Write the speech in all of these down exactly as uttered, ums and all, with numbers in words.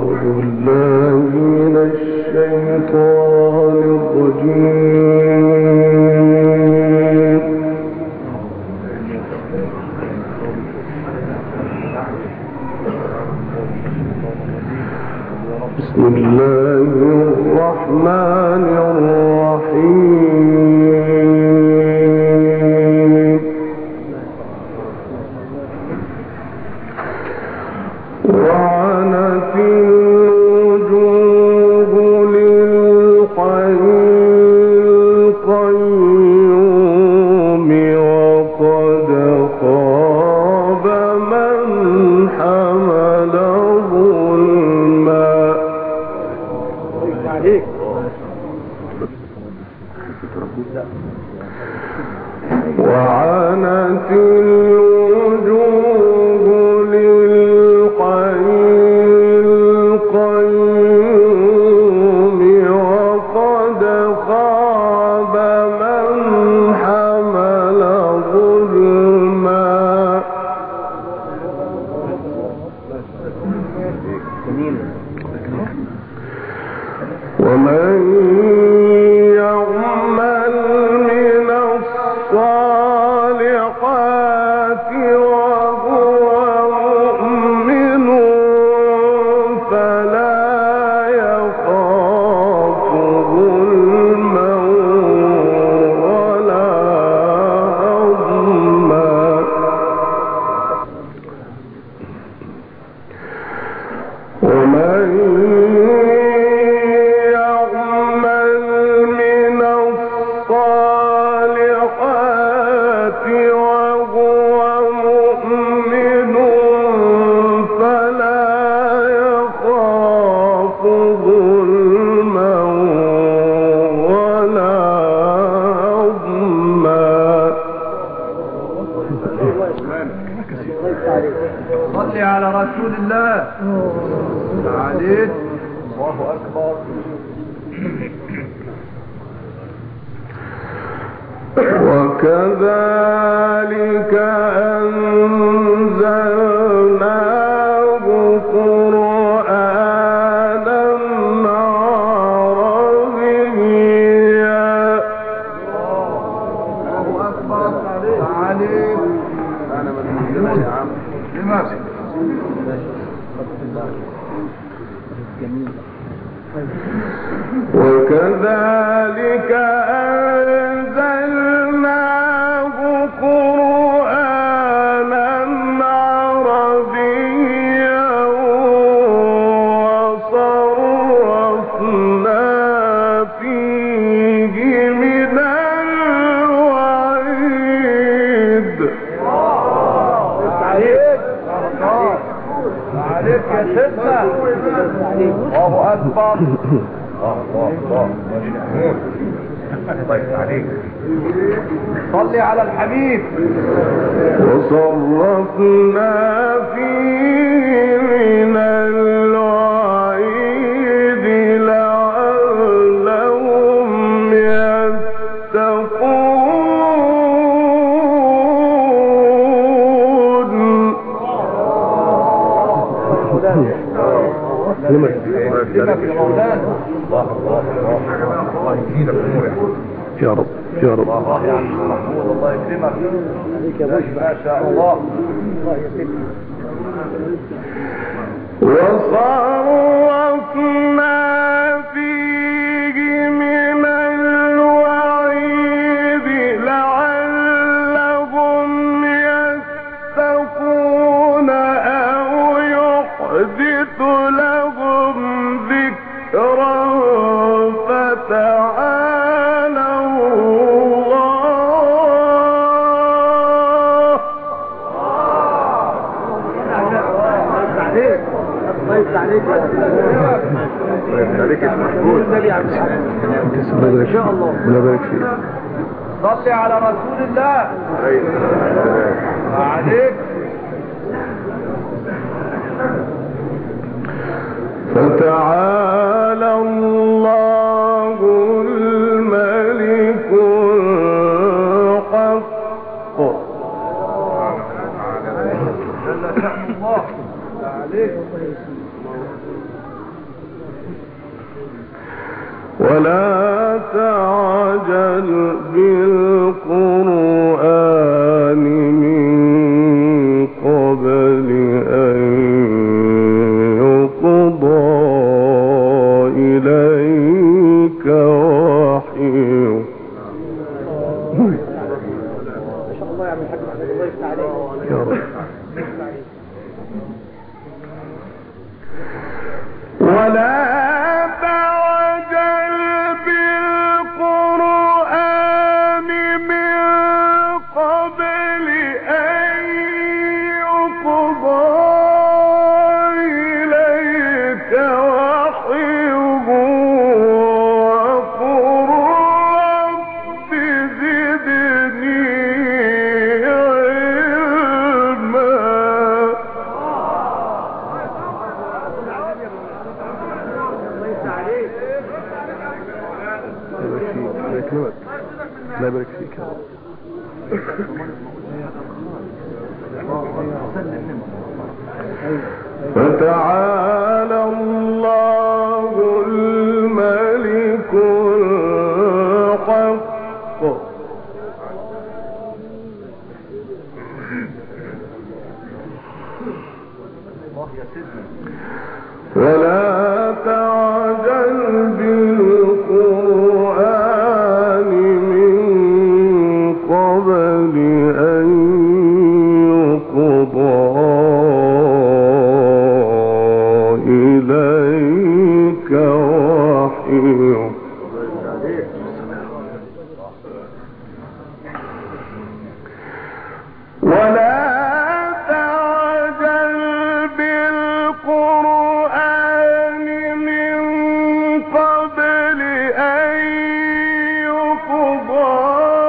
صلي على رسول الله عليه. الله أكبر. وكذلك أنزلناه قرآنا عربيا. الله أكبر عليه. أنا من يا عم لماذا؟ وكذلك أنزلناه قرآنا عربيا وصرفنا فيه من الوعيد. عليك عليك يا سيدنا. الله أكبر. الله الله الله عليك. صلي على الحبيب. وصرفنا فيه من الوعيد لعلهم يتقون. الله الله الله يزيدك نور يا رب يا رب. الله يا عم محمود الله يكرمك. ما شاء الله. وصرفنا فيه من الوعيد لعلهم يتقون أو يحدث لهم ذكرا فتعالى الله. طيب عليك طيب عليك المحبوب النبي عليه الصلاه والسلام ان شاء الله. الله يبارك فيك. صلي على رسول الله عليك. فتعالى الله الملك الحق. جل شأن الله عليك. ولا تعجل بالقرآن من قبل أن يقضى إليك وحيه. ما شاء الله يا عم الحاج محمد، الله يفتح عليك يا رب. ولا تعجل بالقرآن من قبل أن يقضى إليك وحيه وقل رب زدني علما. لا يبارك فيك يا رب. فتعالى الله الملك الحق ولا تعجل بالقرآن من قبل أن يقضى إليك وحيه. ولا تعجل بالقرآن من قبل أن يقضى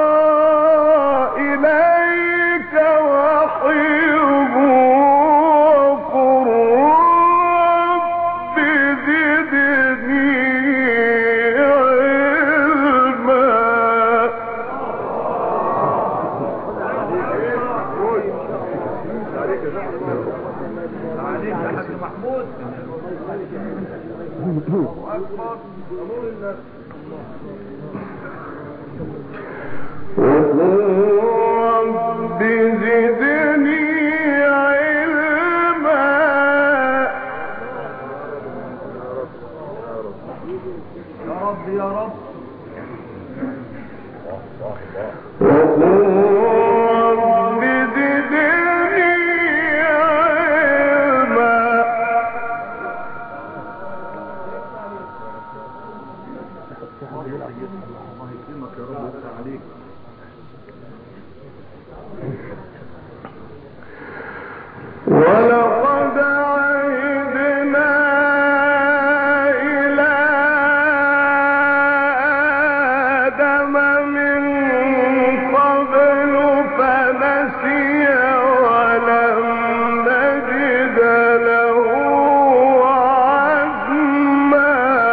إليك وحيه وقل رب زدني علما. وقل رب زدني علما. يا رب يا رب. وقل رب زدني علما. الله يكرمك يا رب ويفتح عليك. ولقد عهدنا إلى آدم من قبل فنسي ولم نجد له عزما.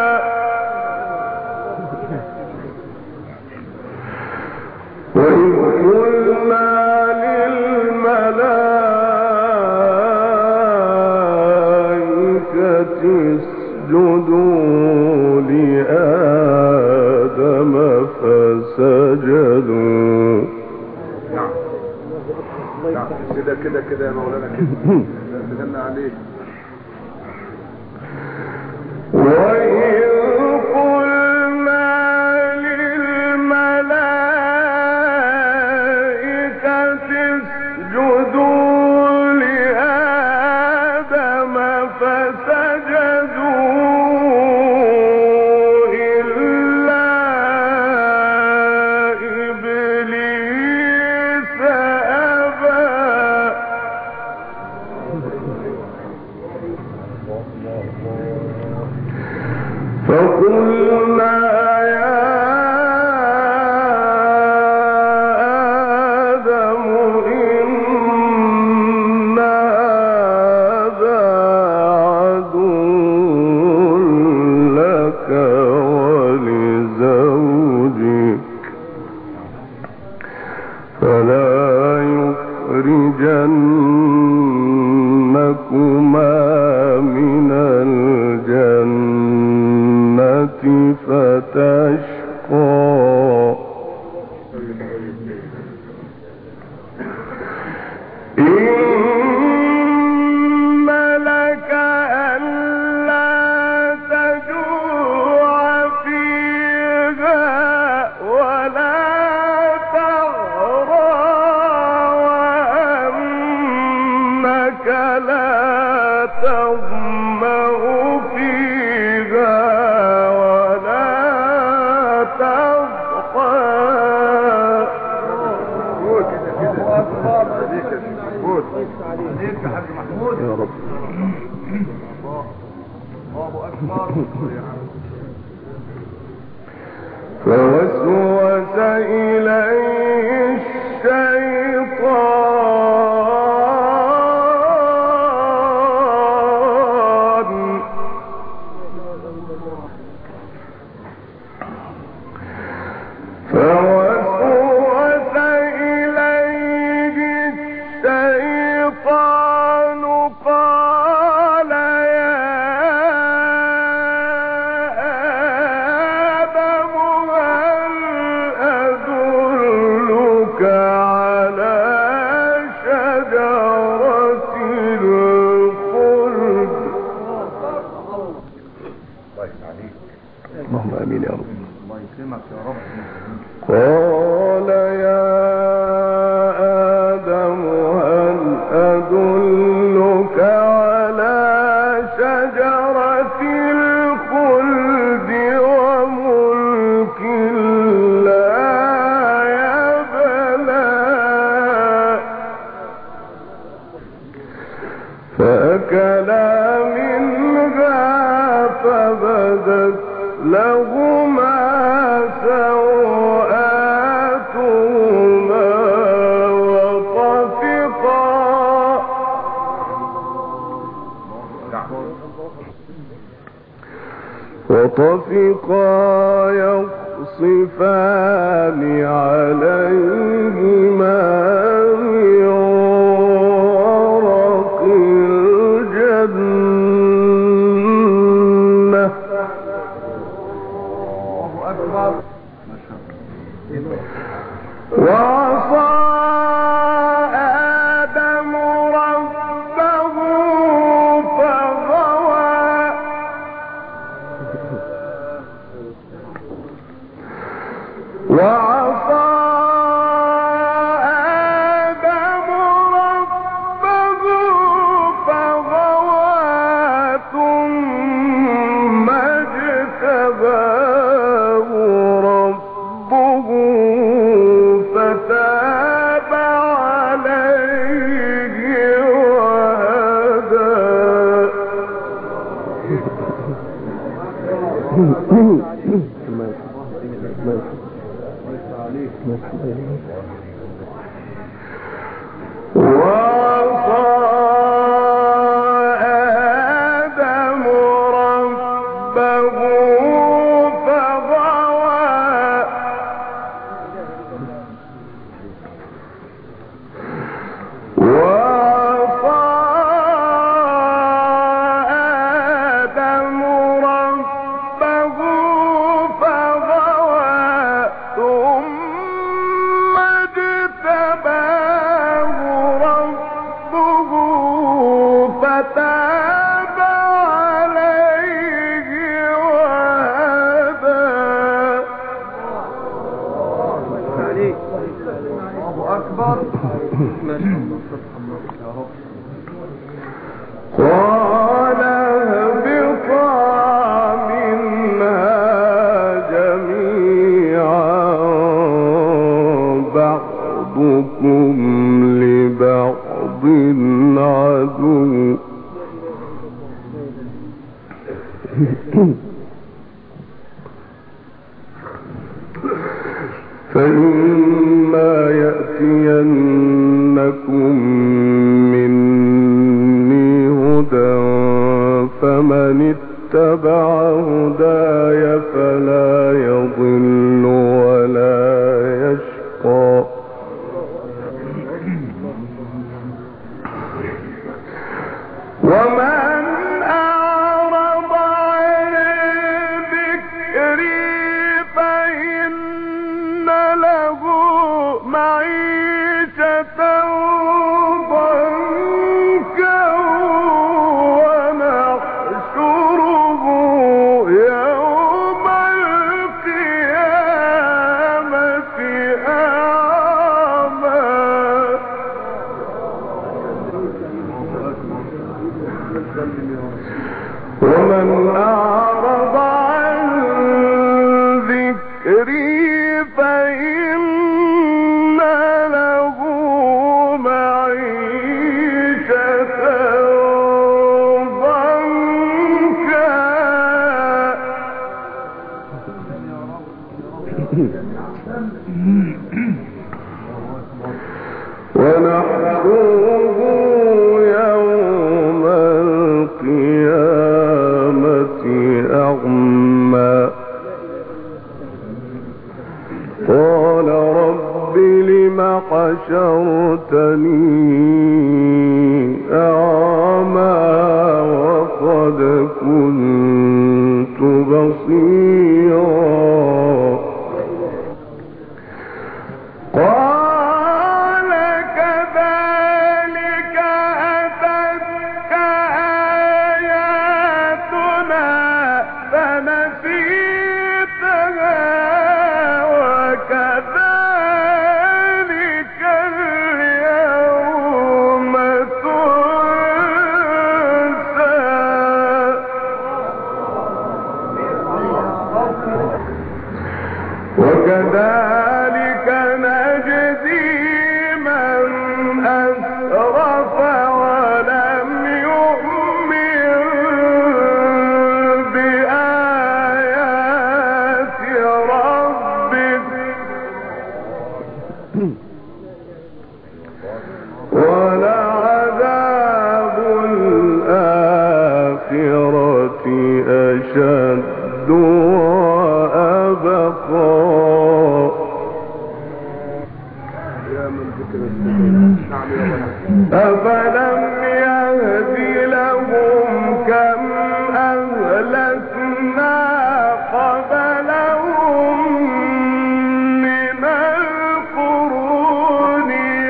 وإذ قلنا للملائكة اسجدوا لآدم فسجدوا. نعم نعم كده كده كده يا مولانا كده سجدنا عليه. وإذ قلنا للملائكة اسجدوا لآدم فسجدوا إلا إبليس أبى. فقلنا يا آدم إن هذا عدو لك ولزوجك فلا يخرجنكما من الجنة فتشقى إن لك ألا تجوع فيها ولا تعرى وأنك لا تظمأ فيها ولا تضحى عليك يا حاج محمود يا رب. الله أكبر. فوسوس إليه الشيطان فوسوس إليه الشيطان قال يا آدم هل أدلك على شجرة الخلد اللهم آمين يا رب. الله يكرمك يا رب. قال يا آدم هل أدلك على شجرة الخلد وملك لا يبلى فأكلا منها فبدت لهما سوآتهما وطفقا وطفقا يخصفان عليهما من ورق الجنة وعصى آدم ربه فغوى وعصى آدم ربه فغوى ثم اجتباه ربه فتاب عليه وهدى وعصى آدم ربه فغوى وعصى آدم ربه فغوى ثم اجتباه ربه فتاب عليه وهدى الله أكبر. يا رب. قال اهبطا منها جميعا بعضكم لبعض عدو فإما يأتينكم مني هدى فمن اتبع هداي فلا يضل ولا يشقى ومن أعرض عن ذكري ومن أعرض عن ذكري فإن له معيشة ضنكا ونحشره يوم القيامة أعمى قال رب لم حشرتني أعمى وقد كنت بصيرا قال كذلك أتتك آياتنا فنسيتها وكذلك اليوم تنسى وكذلك نجزي من أسرف ولم يؤمن بآيات ربه ولعذاب الآخرة أشد وأبقى أفلم يهد لهم كم أهلكنا قبلهم من القرون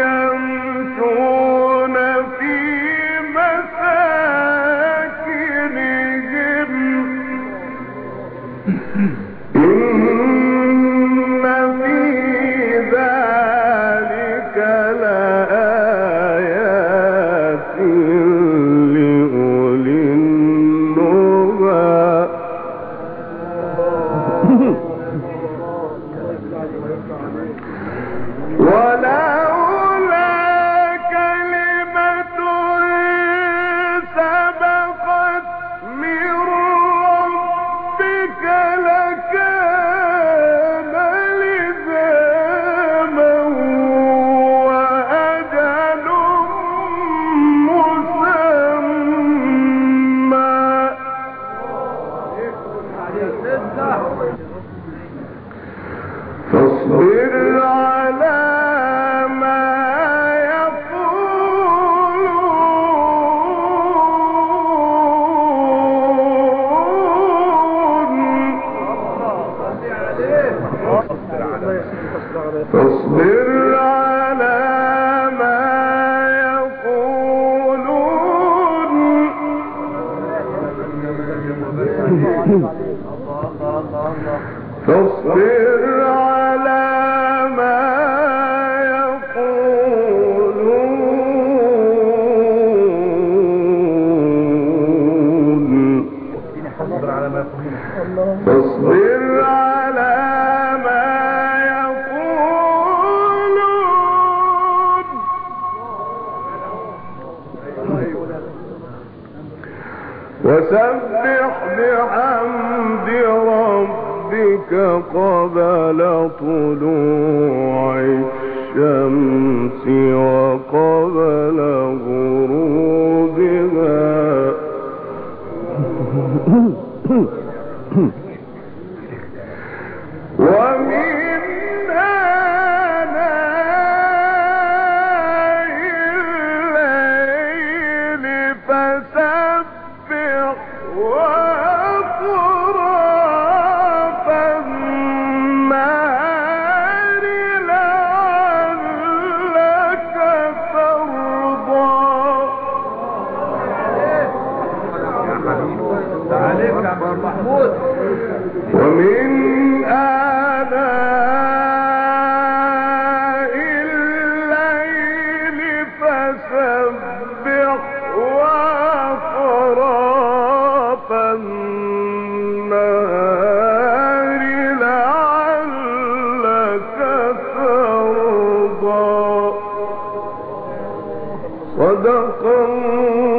يمشون في مساكنهم إن في ذلك لآيات لأولي النهى ولولا كلمة سبقت من ربك لكان لزاما وأجل مسمى فاصبر على ما يقولون فاصبر على ما يقولون فاصبر على ما يقولون فاصبر على ما يقولون وسبح بحمد ربك قبل طلوع الشمس وقبل غروبها ومن آناء الليل فسبح وأطراف النهار لعلك ترضى عليك يا محمود ومن آناء الليل فسبح وأطراف صدق الله